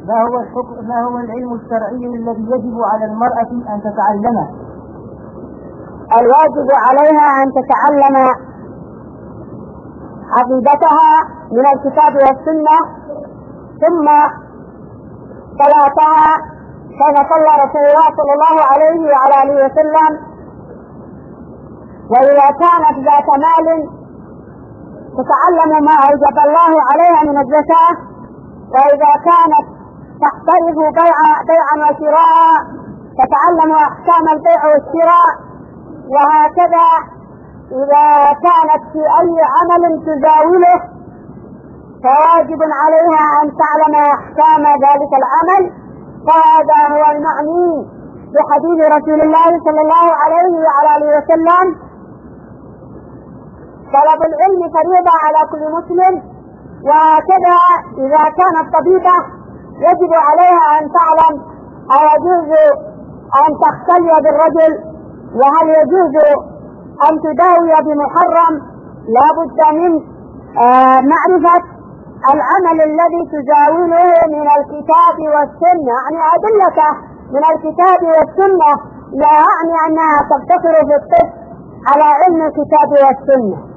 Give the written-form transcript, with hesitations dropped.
ما هو العلم الشرعي الذي يجب على المرأة أن تتعلمه؟ الواجب عليها أن تتعلم عقيدتها من الكتاب والسنة، ثم صلاتها كما صلى رسول الله صلى الله عليه وعلى آله وسلم، وإذا كانت ذات مال تتعلم ما أوجب الله عليها من الزكاة، وإذا كانت تحترف بيعا وشراء تتعلم أحكام البيع والشراء، وهكذا إذا كانت في أي عمل تزاوله فواجب عليها أن تعلم أحكام ذلك العمل. فهذا هو المعني بحديث رسول الله صلى الله عليه وعلى آله وسلم: طلب العلم فريضة على كل مسلم. وهكذا إذا كانت طبيبة يجب عليها أن تعلم أيجوز أن تختلي بالرجل، وهل يجوز أن تداوي بمحرم. لا بد من معرفة العمل الذي تزاوله من الكتاب والسنة، يعني أدلة من الكتاب والسنة، لا يعني أنها تقتصر في الطب على علم الكتاب والسنة.